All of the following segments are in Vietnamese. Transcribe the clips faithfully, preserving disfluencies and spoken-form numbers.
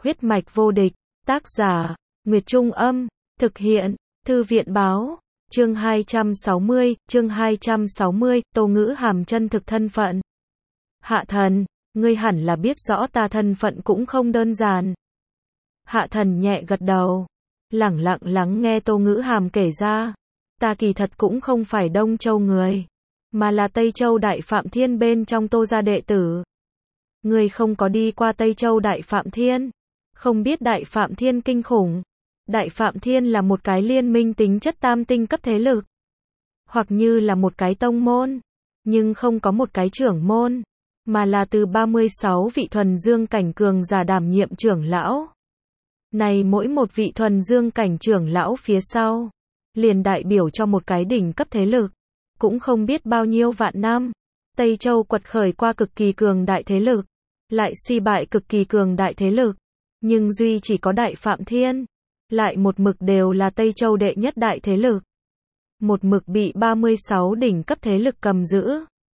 Huyết mạch vô địch, tác giả, Nguyệt Trung Âm, thực hiện, Thư viện Báo, chương hai trăm sáu mươi, chương hai trăm sáu mươi, Tô Ngữ Hàm chân thực thân phận. Hạ thần, ngươi hẳn là biết rõ ta thân phận cũng không đơn giản. Hạ thần nhẹ gật đầu, lẳng lặng lắng nghe Tô Ngữ Hàm kể ra, ta kỳ thật cũng không phải Đông Châu người, mà là Tây Châu Đại Phạm Thiên bên trong Tô gia đệ tử. Ngươi không có đi qua Tây Châu Đại Phạm Thiên, không biết Đại Phạm Thiên kinh khủng. Đại Phạm Thiên là một cái liên minh tính chất tam tinh cấp thế lực, hoặc như là một cái tông môn, nhưng không có một cái trưởng môn, mà là từ ba mươi sáu vị thuần dương cảnh cường giả đảm nhiệm trưởng lão. Này mỗi một vị thuần dương cảnh trưởng lão phía sau, liền đại biểu cho một cái đỉnh cấp thế lực, cũng không biết bao nhiêu vạn năm. Tây Châu quật khởi qua cực kỳ cường đại thế lực, lại suy bại cực kỳ cường đại thế lực, nhưng duy chỉ có Đại Phạm Thiên, lại một mực đều là Tây Châu đệ nhất đại thế lực. Một mực bị ba mươi sáu đỉnh cấp thế lực cầm giữ.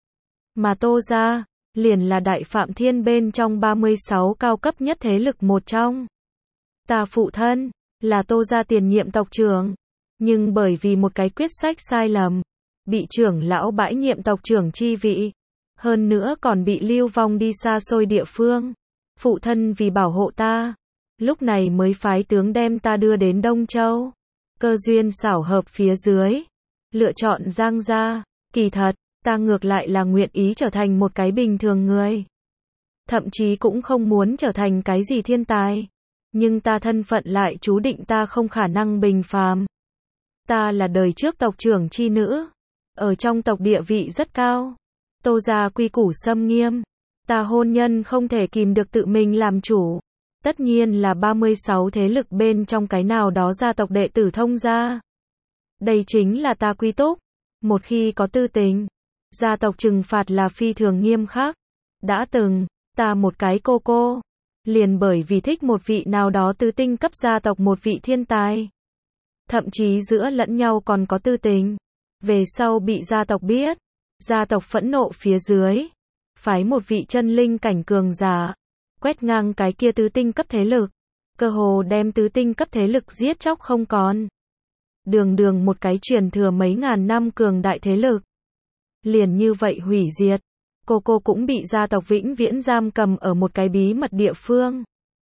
Mà Tô gia, liền là Đại Phạm Thiên bên trong ba mươi sáu cao cấp nhất thế lực một trong. Ta phụ thân, là Tô gia tiền nhiệm tộc trưởng, nhưng bởi vì một cái quyết sách sai lầm, bị trưởng lão bãi nhiệm tộc trưởng chi vị, hơn nữa còn bị lưu vong đi xa xôi địa phương. Phụ thân vì bảo hộ ta, lúc này mới phái tướng đem ta đưa đến Đông Châu. Cơ duyên xảo hợp phía dưới, lựa chọn Giang gia. Kỳ thật, ta ngược lại là nguyện ý trở thành một cái bình thường người. Thậm chí cũng không muốn trở thành cái gì thiên tài. Nhưng ta thân phận lại chú định ta không khả năng bình phàm. Ta là đời trước tộc trưởng chi nữ, ở trong tộc địa vị rất cao. Tô gia quy củ xâm nghiêm, ta hôn nhân không thể kìm được tự mình làm chủ. Tất nhiên là ba mươi sáu thế lực bên trong cái nào đó gia tộc đệ tử thông gia. Đây chính là ta quy túc. Một khi có tư tình, gia tộc trừng phạt là phi thường nghiêm khắc. Đã từng, ta một cái cô cô, liền bởi vì thích một vị nào đó tứ tinh cấp gia tộc một vị thiên tài. Thậm chí giữa lẫn nhau còn có tư tình. Về sau bị gia tộc biết, gia tộc phẫn nộ phía dưới, phái một vị chân linh cảnh cường giả, quét ngang cái kia tứ tinh cấp thế lực, cơ hồ đem tứ tinh cấp thế lực giết chóc không còn. Đường đường một cái truyền thừa mấy ngàn năm cường đại thế lực, liền như vậy hủy diệt. Cô cô cũng bị gia tộc vĩnh viễn giam cầm ở một cái bí mật địa phương.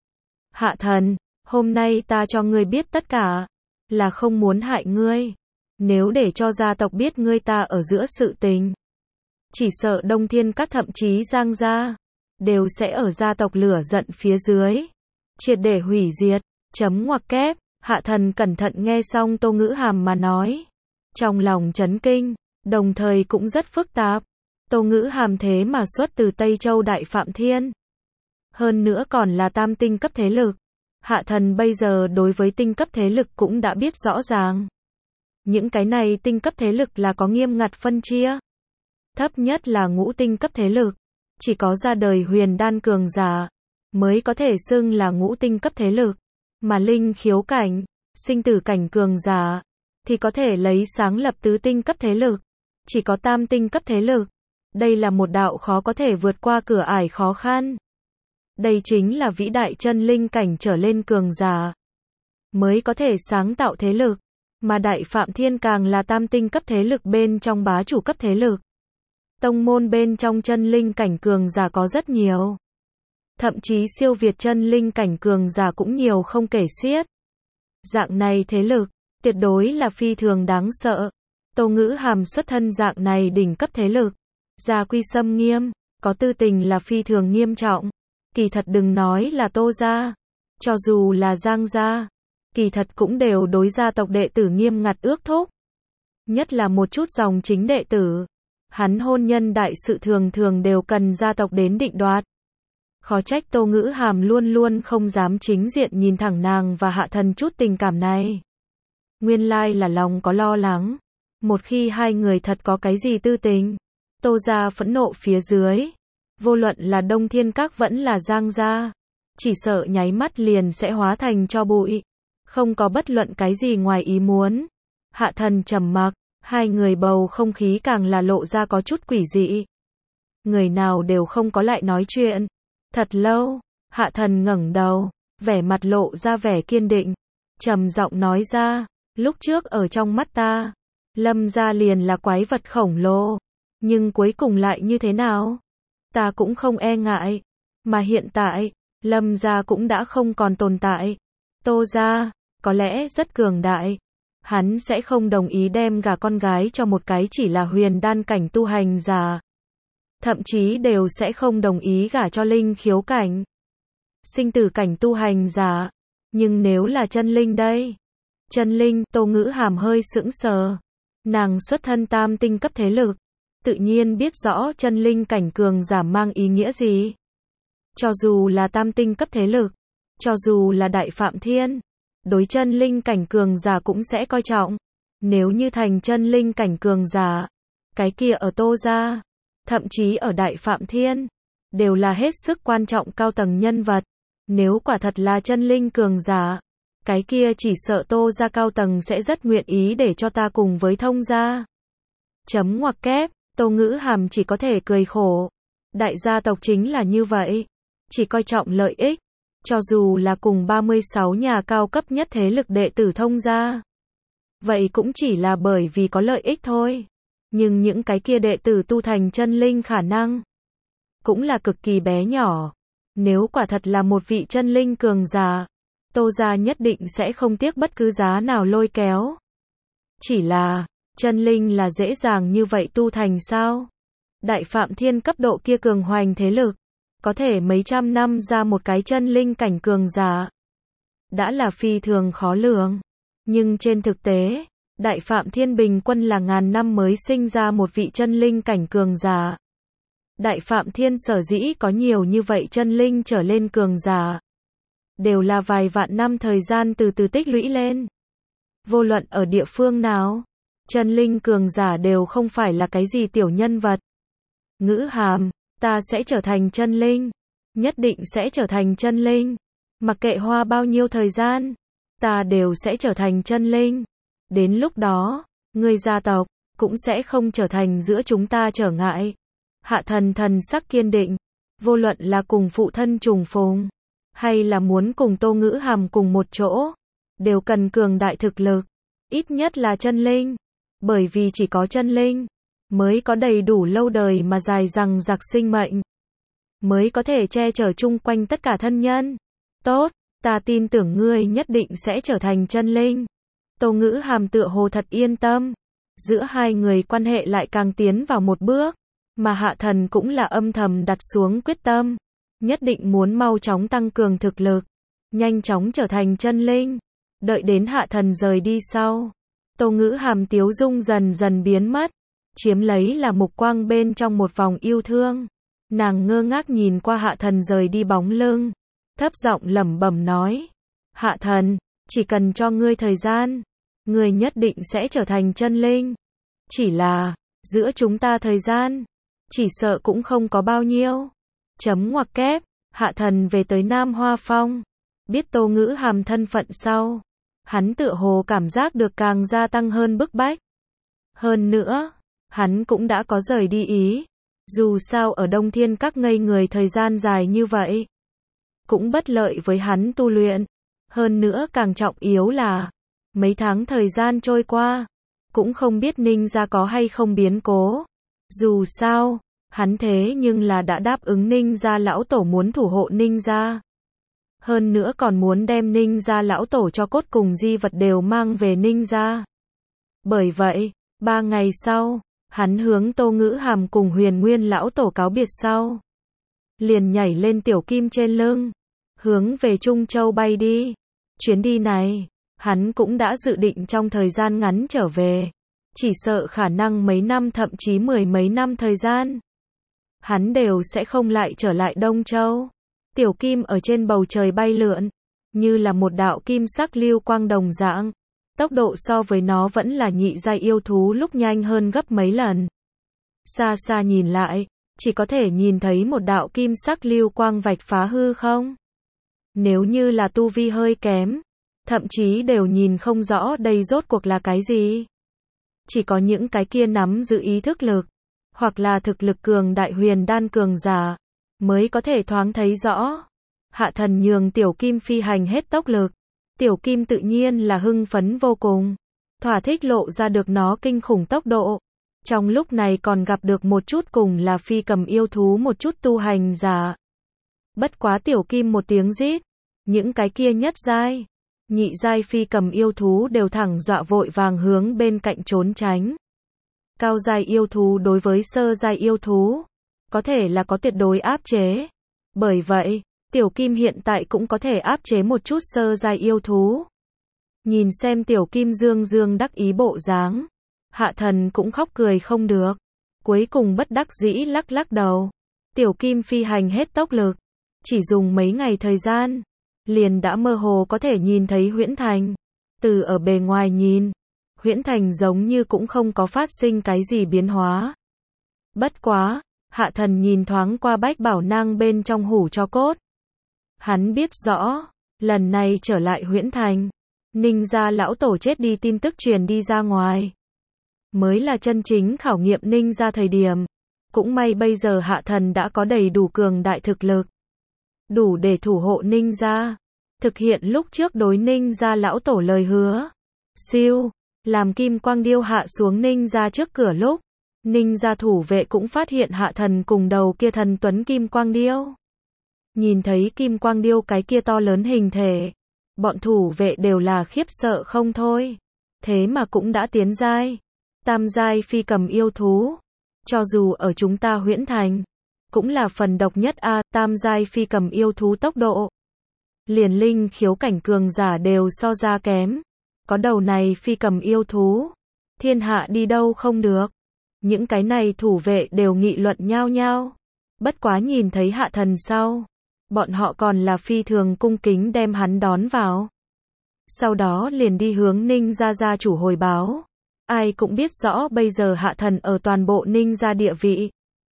Hạ thần, hôm nay ta cho ngươi biết tất cả, là không muốn hại ngươi. Nếu để cho gia tộc biết ngươi ta ở giữa sự tình, chỉ sợ Đông Thiên Các thậm chí Giang gia, đều sẽ ở gia tộc lửa giận phía dưới, triệt để hủy diệt. Chấm ngoặc kép, hạ thần cẩn thận nghe xong Tô Ngữ Hàm mà nói. Trong lòng chấn kinh, đồng thời cũng rất phức tạp. Tô Ngữ Hàm thế mà xuất từ Tây Châu Đại Phạm Thiên. Hơn nữa còn là tam tinh cấp thế lực. Hạ thần bây giờ đối với tinh cấp thế lực cũng đã biết rõ ràng. Những cái này tinh cấp thế lực là có nghiêm ngặt phân chia. Thấp nhất là ngũ tinh cấp thế lực. Chỉ có ra đời huyền đan cường giả, mới có thể xưng là ngũ tinh cấp thế lực. Mà linh khiếu cảnh, sinh tử cảnh cường giả, thì có thể lấy sáng lập tứ tinh cấp thế lực. Chỉ có tam tinh cấp thế lực. Đây là một đạo khó có thể vượt qua cửa ải khó khăn. Đây chính là vĩ đại chân linh cảnh trở lên cường giả, mới có thể sáng tạo thế lực. Mà Đại Phạm Thiên càng là tam tinh cấp thế lực bên trong bá chủ cấp thế lực. Tông môn bên trong chân linh cảnh cường giả có rất nhiều. Thậm chí siêu việt chân linh cảnh cường giả cũng nhiều không kể xiết. Dạng này thế lực, tuyệt đối là phi thường đáng sợ. Tô Ngữ Hàm xuất thân dạng này đỉnh cấp thế lực. Gia quy xâm nghiêm, có tư tình là phi thường nghiêm trọng. Kỳ thật đừng nói là Tô gia, cho dù là Giang gia, kỳ thật cũng đều đối gia tộc đệ tử nghiêm ngặt ước thúc. Nhất là một chút dòng chính đệ tử, hắn hôn nhân đại sự thường thường đều cần gia tộc đến định đoạt. Khó trách Tô Ngữ Hàm luôn luôn không dám chính diện nhìn thẳng nàng và hạ thần chút tình cảm này. Nguyên lai là lòng có lo lắng. Một khi hai người thật có cái gì tư tình, Tô gia phẫn nộ phía dưới, vô luận là Đông Thiên Các vẫn là Giang gia, chỉ sợ nháy mắt liền sẽ hóa thành tro bụi. Không có bất luận cái gì ngoài ý muốn. Hạ thần trầm mặc, hai người bầu không khí càng là lộ ra có chút quỷ dị. Người nào đều không có lại nói chuyện. Thật lâu, hạ thần ngẩng đầu, vẻ mặt lộ ra vẻ kiên định, trầm giọng nói ra, lúc trước ở trong mắt ta, Lâm gia liền là quái vật khổng lồ, nhưng cuối cùng lại như thế nào? Ta cũng không e ngại, mà hiện tại, Lâm gia cũng đã không còn tồn tại. Tô gia, có lẽ rất cường đại. Hắn sẽ không đồng ý đem gả con gái cho một cái chỉ là huyền đan cảnh tu hành giả. Thậm chí đều sẽ không đồng ý gả cho linh khiếu cảnh, sinh tử cảnh tu hành giả. Nhưng nếu là chân linh đây? Chân linh, Tô Ngữ Hàm hơi sững sờ. Nàng xuất thân tam tinh cấp thế lực, tự nhiên biết rõ chân linh cảnh cường giả mang ý nghĩa gì. Cho dù là tam tinh cấp thế lực, cho dù là Đại Phạm Thiên, đối chân linh cảnh cường giả cũng sẽ coi trọng. Nếu như thành chân linh cảnh cường giả, cái kia ở Tô gia, thậm chí ở Đại Phạm Thiên, đều là hết sức quan trọng cao tầng nhân vật. Nếu quả thật là chân linh cường giả, cái kia chỉ sợ Tô gia cao tầng sẽ rất nguyện ý để cho ta cùng với Thông gia. Chấm ngoặc kép, Tô Ngữ Hàm chỉ có thể cười khổ. Đại gia tộc chính là như vậy, chỉ coi trọng lợi ích, cho dù là cùng ba mươi sáu nhà cao cấp nhất thế lực đệ tử Thông gia. Vậy cũng chỉ là bởi vì có lợi ích thôi. Nhưng những cái kia đệ tử tu thành chân linh khả năng cũng là cực kỳ bé nhỏ. Nếu quả thật là một vị chân linh cường giả, Tô gia nhất định sẽ không tiếc bất cứ giá nào lôi kéo. Chỉ là, chân linh là dễ dàng như vậy tu thành sao? Đại Phạm Thiên cấp độ kia cường hoành thế lực, có thể mấy trăm năm ra một cái chân linh cảnh cường giả, đã là phi thường khó lường. Nhưng trên thực tế, Đại Phạm Thiên bình quân là ngàn năm mới sinh ra một vị chân linh cảnh cường giả. Đại Phạm Thiên sở dĩ có nhiều như vậy chân linh trở lên cường giả, đều là vài vạn năm thời gian từ từ tích lũy lên. Vô luận ở địa phương nào, chân linh cường giả đều không phải là cái gì tiểu nhân vật. Ngữ Hàm, ta sẽ trở thành chân linh, nhất định sẽ trở thành chân linh. Mặc kệ hoa bao nhiêu thời gian, ta đều sẽ trở thành chân linh. Đến lúc đó, ngươi gia tộc cũng sẽ không trở thành giữa chúng ta trở ngại. Hạ Thần thần sắc kiên định, vô luận là cùng phụ thân trùng phùng, hay là muốn cùng Tô Ngữ Hàm cùng một chỗ, đều cần cường đại thực lực, ít nhất là chân linh. Bởi vì chỉ có chân linh, mới có đầy đủ lâu đời mà dài dằng dặc sinh mệnh, mới có thể che chở chung quanh tất cả thân nhân. Tốt, ta tin tưởng ngươi nhất định sẽ trở thành chân linh. Tô Ngữ Hàm tựa hồ thật yên tâm. Giữa hai người quan hệ lại càng tiến vào một bước, mà Hạ Thần cũng là âm thầm đặt xuống quyết tâm, nhất định muốn mau chóng tăng cường thực lực, nhanh chóng trở thành chân linh. Đợi đến Hạ Thần rời đi sau, Tô Ngữ Hàm tiếu dung dần dần biến mất, chiếm lấy là mục quang bên trong một vòng yêu thương. Nàng ngơ ngác nhìn qua Hạ Thần rời đi bóng lưng, thấp giọng lẩm bẩm nói: Hạ Thần, chỉ cần cho ngươi thời gian, ngươi nhất định sẽ trở thành chân linh. Chỉ là, giữa chúng ta thời gian, chỉ sợ cũng không có bao nhiêu. Chấm ngoặc kép, Hạ Thần về tới Nam Hoa Phong, biết Tô Ngữ Hàm thân phận sau, hắn tựa hồ cảm giác được càng gia tăng hơn bức bách. Hơn nữa, hắn cũng đã có rời đi ý. Dù sao ở Đông Thiên Các ngây người thời gian dài như vậy, cũng bất lợi với hắn tu luyện. Hơn nữa càng trọng yếu là, mấy tháng thời gian trôi qua, cũng không biết Ninh gia có hay không biến cố. Dù sao, hắn thế nhưng là đã đáp ứng Ninh gia lão tổ muốn thủ hộ Ninh gia. Hơn nữa còn muốn đem Ninh gia lão tổ cho cốt cùng di vật đều mang về Ninh gia. Bởi vậy, ba ngày sau, hắn hướng Tô Ngữ Hàm cùng Huyền Nguyên lão tổ cáo biệt sau, liền nhảy lên tiểu kim trên lưng, hướng về Trung Châu bay đi. Chuyến đi này, hắn cũng đã dự định trong thời gian ngắn trở về, chỉ sợ khả năng mấy năm thậm chí mười mấy năm thời gian, hắn đều sẽ không lại trở lại Đông Châu. Tiểu kim ở trên bầu trời bay lượn, như là một đạo kim sắc lưu quang đồng dạng, tốc độ so với nó vẫn là nhị giai yêu thú lúc nhanh hơn gấp mấy lần. Xa xa nhìn lại, chỉ có thể nhìn thấy một đạo kim sắc lưu quang vạch phá hư không. Nếu như là tu vi hơi kém, thậm chí đều nhìn không rõ đây rốt cuộc là cái gì. Chỉ có những cái kia nắm giữ ý thức lực, hoặc là thực lực cường đại huyền đan cường giả, mới có thể thoáng thấy rõ. Hạ Thần nhường Tiểu Kim phi hành hết tốc lực. Tiểu Kim tự nhiên là hưng phấn vô cùng. Thỏa thích lộ ra được nó kinh khủng tốc độ. Trong lúc này còn gặp được một chút cùng là phi cầm yêu thú một chút tu hành giả. Bất quá Tiểu Kim một tiếng rít. Những cái kia nhất giai, nhị giai phi cầm yêu thú đều thẳng dọa vội vàng hướng bên cạnh trốn tránh. Cao giai yêu thú đối với sơ giai yêu thú, có thể là có tuyệt đối áp chế. Bởi vậy, Tiểu Kim hiện tại cũng có thể áp chế một chút sơ giai yêu thú. Nhìn xem Tiểu Kim dương dương đắc ý bộ dáng, Hạ Thần cũng khóc cười không được. Cuối cùng bất đắc dĩ lắc lắc đầu. Tiểu Kim phi hành hết tốc lực, chỉ dùng mấy ngày thời gian, liền đã mơ hồ có thể nhìn thấy Huyễn Thành. Từ ở bề ngoài nhìn, Huyễn Thành giống như cũng không có phát sinh cái gì biến hóa. Bất quá, Hạ Thần nhìn thoáng qua bách bảo nang bên trong hủ tro cốt. Hắn biết rõ, lần này trở lại Huyễn Thành, Ninh gia lão tổ chết đi tin tức truyền đi ra ngoài. Mới là chân chính khảo nghiệm Ninh gia thời điểm. Cũng may bây giờ Hạ Thần đã có đầy đủ cường đại thực lực. Đủ để thủ hộ Ninh gia. Thực hiện lúc trước đối Ninh gia lão tổ lời hứa. Siêu, làm kim quang điêu hạ xuống Ninh gia trước cửa lúc. Ninh gia thủ vệ cũng phát hiện Hạ Thần cùng đầu kia thần tuấn kim quang điêu. Nhìn thấy kim quang điêu cái kia to lớn hình thể. Bọn thủ vệ đều là khiếp sợ không thôi. Thế mà cũng đã tiến giai. Tam giai phi cầm yêu thú. Cho dù ở chúng ta Huyễn Thành, cũng là phần độc nhất a, tam giai phi cầm yêu thú tốc độ. Liền linh khiếu cảnh cường giả đều so ra kém. Có đầu này phi cầm yêu thú, thiên hạ đi đâu không được. Những cái này thủ vệ đều nghị luận nhao nhao. Bất quá nhìn thấy Hạ Thần sau, bọn họ còn là phi thường cung kính đem hắn đón vào. Sau đó liền đi hướng Ninh gia gia chủ hồi báo. Ai cũng biết rõ bây giờ Hạ Thần ở toàn bộ Ninh gia địa vị.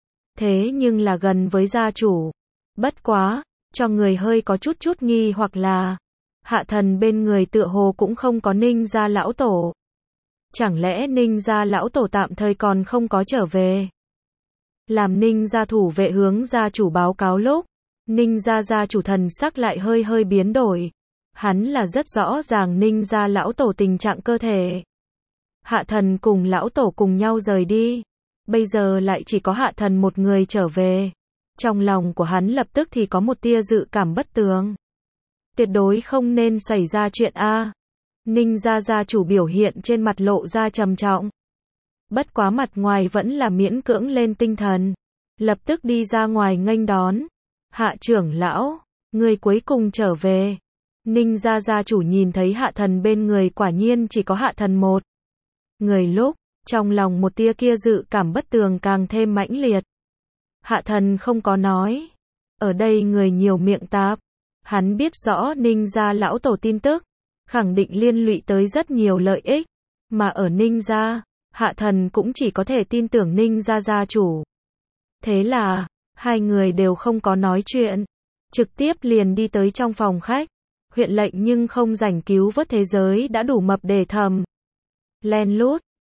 Thế nhưng là gần với gia chủ. Bất quá, cho người hơi có chút chút nghi hoặc là Hạ Thần bên người tựa hồ cũng không có Ninh gia lão tổ. Chẳng lẽ Ninh gia lão tổ tạm thời còn không có trở về? Làm Ninh gia thủ vệ hướng gia chủ báo cáo lúc, Ninh gia gia chủ thần sắc lại hơi hơi biến đổi. Hắn là rất rõ ràng Ninh gia lão tổ tình trạng cơ thể. Hạ Thần cùng lão tổ cùng nhau rời đi. Bây giờ lại chỉ có Hạ Thần một người trở về. Trong lòng của hắn lập tức thì có một tia dự cảm bất tường. Tuyệt đối không nên xảy ra chuyện a. Ninh gia gia chủ biểu hiện trên mặt lộ ra trầm trọng. Bất quá mặt ngoài vẫn là miễn cưỡng lên tinh thần. Lập tức đi ra ngoài nghênh đón. Hạ trưởng lão, người cuối cùng trở về. Ninh gia gia chủ nhìn thấy Hạ Thần bên người quả nhiên chỉ có Hạ Thần một người lúc, trong lòng một tia kia dự cảm bất tường càng thêm mãnh liệt. Hạ Thần không có nói. Ở đây người nhiều miệng tạp. Hắn biết rõ Ninh gia lão tổ tin tức, khẳng định liên lụy tới rất nhiều lợi ích. Mà ở Ninh gia, Hạ Thần cũng chỉ có thể tin tưởng Ninh gia gia chủ. Thế là, hai người đều không có nói chuyện. Trực tiếp liền đi tới trong phòng khách. Huyện lệnh nhưng không rảnh cứu vớt thế giới đã đủ mập để thầm. Len lút,